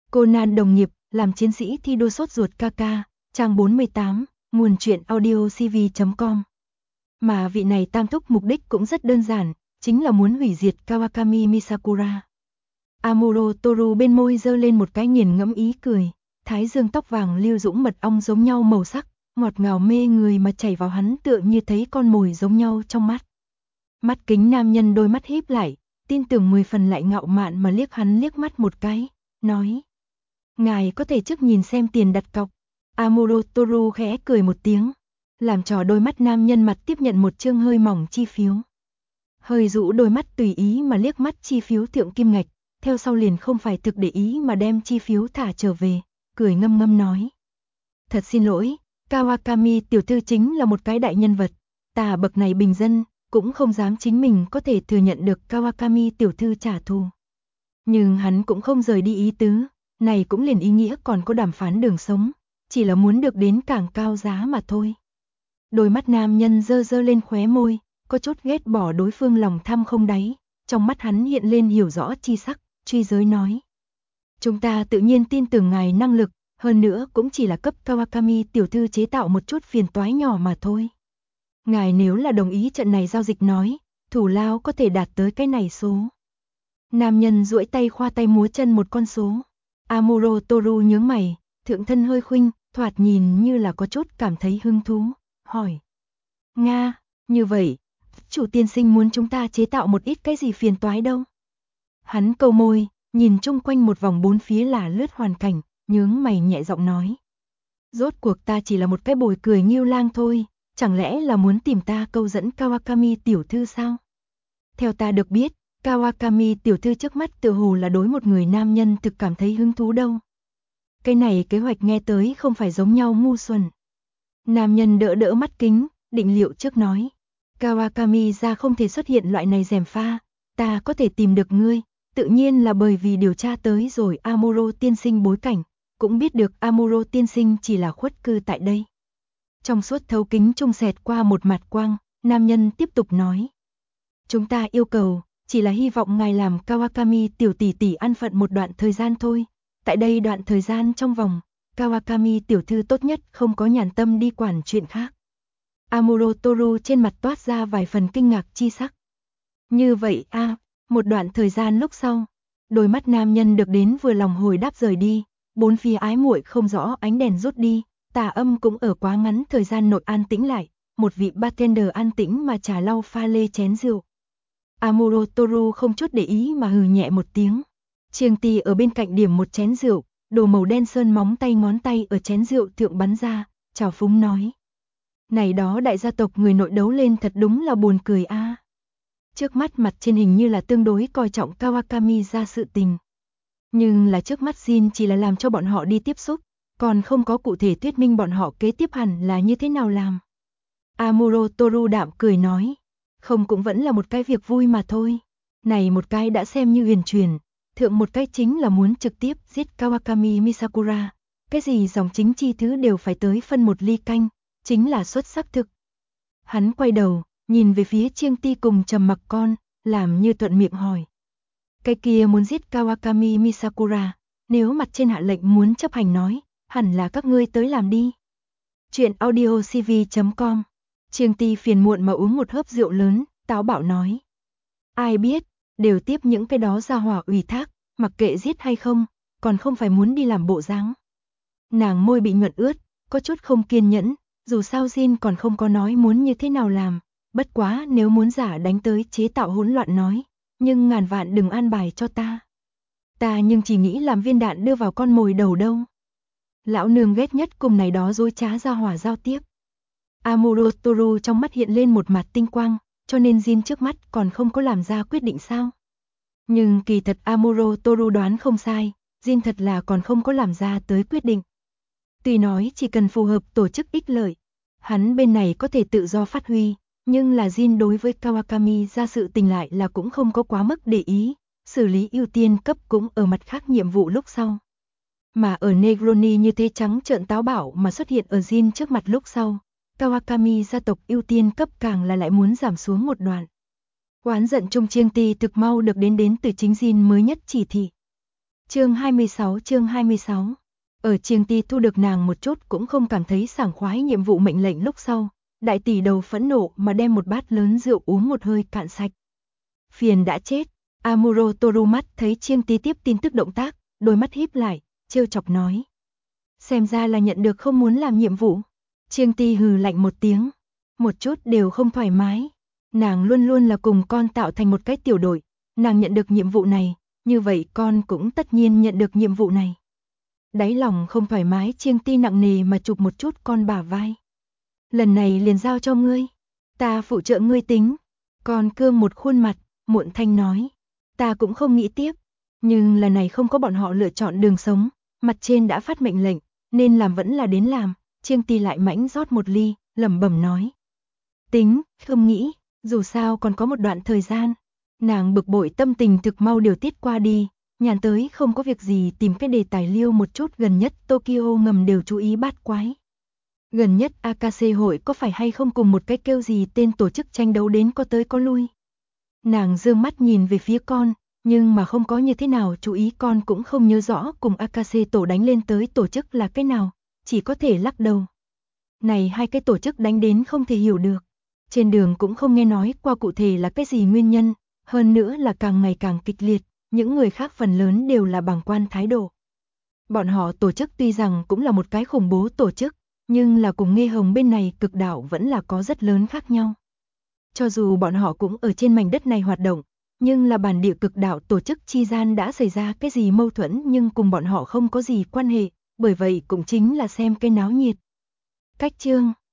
Conan đồng nghiệp, làm chiến sĩ thi đua sốt ruột KK, trang 48, nguồn truyện audio cv.com. Mà vị này tam thúc mục đích cũng rất đơn giản, chính là muốn hủy diệt Kawakami Misakura. Amuro Toru bên môi giơ lên một cái nghiền ngẫm ý cười, thái dương tóc vàng lưu dũng mật ong giống nhau màu sắc, ngọt ngào mê người mà chảy vào hắn tựa như thấy con mồi giống nhau trong mắt. Mắt kính nam nhân đôi mắt híp lại, tin tưởng 10 phần lại ngạo mạn mà liếc hắn liếc mắt một cái, nói: "Ngài có thể trước nhìn xem tiền đặt cọc." Amuro Toru khẽ cười một tiếng, làm trò đôi mắt nam nhân mặt tiếp nhận một chương hơi mỏng chi phiếu. Hơi rũ đôi mắt tùy ý mà liếc mắt chi phiếu thượng kim ngạch, theo sau liền không phải thực để ý mà đem chi phiếu thả trở về, cười ngâm ngâm nói: "Thật xin lỗi, Kawakami tiểu thư chính là một cái đại nhân vật, ta bậc này bình dân, cũng không dám chính mình có thể thừa nhận được Kawakami tiểu thư trả thù." Nhưng hắn cũng không rời đi ý tứ, này cũng liền ý nghĩa còn có đàm phán đường sống, chỉ là muốn được đến càng cao giá mà thôi. Đôi mắt nam nhân dơ dơ lên khóe môi, có chút ghét bỏ đối phương lòng tham không đáy, trong mắt hắn hiện lên hiểu rõ chi sắc, truy giới nói: "Chúng ta tự nhiên tin tưởng ngài năng lực, hơn nữa cũng chỉ là cấp Kawakami tiểu thư chế tạo một chút phiền toái nhỏ mà thôi. Ngài nếu là đồng ý trận này giao dịch nói, thủ lao có thể đạt tới cái này số." Nam nhân duỗi tay khoa tay múa chân một con số. Amuro Toru nhướng mày, thượng thân hơi khuynh, thoạt nhìn như là có chút cảm thấy hứng thú, hỏi: "Nga, như vậy, chủ tiên sinh muốn chúng ta chế tạo một ít cái gì phiền toái đâu?" Hắn câu môi, nhìn chung quanh một vòng bốn phía là lướt hoàn cảnh, nhướng mày nhẹ giọng nói: "Rốt cuộc ta chỉ là một cái bồi cười nghiêu lang thôi, chẳng lẽ là muốn tìm ta câu dẫn Kawakami tiểu thư sao?" Theo ta được biết, Kawakami tiểu thư trước mắt tựa hồ là đối một người nam nhân thực cảm thấy hứng thú đâu. Cái này kế hoạch nghe tới không phải giống nhau ngu xuẩn. Nam nhân đỡ đỡ mắt kính, định liệu trước nói: "Kawakami ra không thể xuất hiện loại này gièm pha, ta có thể tìm được ngươi, tự nhiên là bởi vì điều tra tới rồi Amuro tiên sinh bối cảnh, cũng biết được Amuro tiên sinh chỉ là khuất cư tại đây." Trong suốt thấu kính trung xẹt qua một mặt quang, nam nhân tiếp tục nói: "Chúng ta yêu cầu, chỉ là hy vọng ngài làm Kawakami tiểu tỷ tỷ an phận một đoạn thời gian thôi. Tại đây đoạn thời gian trong vòng, Kawakami tiểu thư tốt nhất không có nhàn tâm đi quản chuyện khác." Amuro Toru trên mặt toát ra vài phần kinh ngạc chi sắc. "Như vậy a?" Một đoạn thời gian lúc sau, đôi mắt nam nhân được đến vừa lòng hồi đáp rời đi, bốn phía ái muội không rõ ánh đèn rút đi, tà âm cũng ở quá ngắn thời gian nội an tĩnh lại, một vị bartender an tĩnh mà trà lau pha lê chén rượu. Amuro Toru không chút để ý mà hừ nhẹ một tiếng. Chiêng ti ở bên cạnh điểm một chén rượu, đồ màu đen sơn móng tay ngón tay ở chén rượu thượng bắn ra, chào phúng nói: "Này đó đại gia tộc người nội đấu lên thật đúng là buồn cười a." Trước mắt mặt trên hình như là tương đối coi trọng Kawakami ra sự tình. Nhưng là trước mắt Jin chỉ là làm cho bọn họ đi tiếp xúc, còn không có cụ thể thuyết minh bọn họ kế tiếp hẳn là như thế nào làm. Amuro Toru đạm cười nói: "Không cũng vẫn là một cái việc vui mà thôi. Này một cái đã xem như huyền truyền, thượng một cái chính là muốn trực tiếp giết Kawakami Misakura. Cái gì dòng chính chi thứ đều phải tới phân một ly canh, chính là xuất sắc thực." Hắn quay đầu, nhìn về phía Chiêng Ti cùng Trầm Mặc Con, làm như thuận miệng hỏi: "Cái kia muốn giết Kawakami Misakura, nếu mặt trên hạ lệnh muốn chấp hành nói, hẳn là các ngươi tới làm đi." Truyện audio cv.com. Chiêng Ti phiền muộn mà uống một hớp rượu lớn, táo bạo nói: "Ai biết, đều tiếp những cái đó ra hỏa ủy thác, mặc kệ giết hay không, còn không phải muốn đi làm bộ dáng." Nàng môi bị nhuận ướt, có chút không kiên nhẫn, dù sao Jin còn không có nói muốn như thế nào làm, bất quá nếu muốn giả đánh tới chế tạo hỗn loạn nói, nhưng ngàn vạn đừng an bài cho ta. Ta nhưng chỉ nghĩ làm viên đạn đưa vào con mồi đầu đâu. Lão nương ghét nhất cùng này đó dối trá ra hỏa giao tiếp. Amuro Toru trong mắt hiện lên một mặt tinh quang, cho nên Jin trước mắt còn không có làm ra quyết định sao. Nhưng kỳ thật Amuro Toru đoán không sai, Jin thật là còn không có làm ra tới quyết định. Tuy nói chỉ cần phù hợp tổ chức ích lợi, hắn bên này có thể tự do phát huy, nhưng là Jin đối với Kawakami ra sự tình lại là cũng không có quá mức để ý, xử lý ưu tiên cấp cũng ở mặt khác nhiệm vụ lúc sau. Mà ở Negroni như thế trắng trợn táo bạo mà xuất hiện ở Jin trước mặt lúc sau, Kawakami gia tộc ưu tiên cấp càng là lại muốn giảm xuống một đoạn. Oán giận Trung Chiêng Ti thực mau được đến từ chính Jin mới nhất chỉ thị. Chương 26. Ở Chiêng Ti thu được nàng một chút cũng không cảm thấy sảng khoái nhiệm vụ mệnh lệnh lúc sau, đại tỷ đầu phẫn nộ mà đem một bát lớn rượu uống một hơi cạn sạch. Phiền đã chết, Amuro Toru mắt thấy Chiêng Ti tiếp tin tức động tác, đôi mắt híp lại, trêu chọc nói. Xem ra là nhận được không muốn làm nhiệm vụ. Chiêng Ti hừ lạnh một tiếng, một chút đều không thoải mái. Nàng luôn luôn là cùng con tạo thành một cái tiểu đội, nàng nhận được nhiệm vụ này, như vậy con cũng tất nhiên nhận được nhiệm vụ này. Đáy lòng không thoải mái, Chiêng Ti nặng nề mà chụp một chút con bả vai. Lần này liền giao cho ngươi, ta phụ trợ ngươi tính. Con cương một khuôn mặt, muộn thanh nói, ta cũng không nghĩ tiếp, nhưng lần này không có bọn họ lựa chọn đường sống, mặt trên đã phát mệnh lệnh, nên làm vẫn là đến làm. Chiêng Ti lại mãnh rót một ly, lẩm bẩm nói. Tính, không nghĩ, dù sao còn có một đoạn thời gian. Nàng bực bội tâm tình thực mau điều tiết qua đi, nhàn tới không có việc gì tìm cái đề tài liêu một chút. Gần nhất Tokyo ngầm đều chú ý bát quái. Gần nhất Akase hội có phải hay không cùng một cái kêu gì tên tổ chức tranh đấu đến có tới có lui. Nàng dương mắt nhìn về phía con, nhưng mà không có như thế nào chú ý, con cũng không nhớ rõ cùng Akase tổ đánh lên tới tổ chức là cái nào, chỉ có thể lắc đầu. Này hai cái tổ chức đánh đến không thể hiểu được. Trên đường cũng không nghe nói qua cụ thể là cái gì nguyên nhân, hơn nữa là càng ngày càng kịch liệt, những người khác phần lớn đều là bàng quan thái độ. Bọn họ tổ chức tuy rằng cũng là một cái khủng bố tổ chức, nhưng là cùng Nghê Hồng bên này cực đạo vẫn là có rất lớn khác nhau. Cho dù bọn họ cũng ở trên mảnh đất này hoạt động, nhưng là bản địa cực đạo tổ chức chi gian đã xảy ra cái gì mâu thuẫn nhưng cùng bọn họ không có gì quan hệ, bởi vậy cũng chính là xem cái náo nhiệt. Cách chương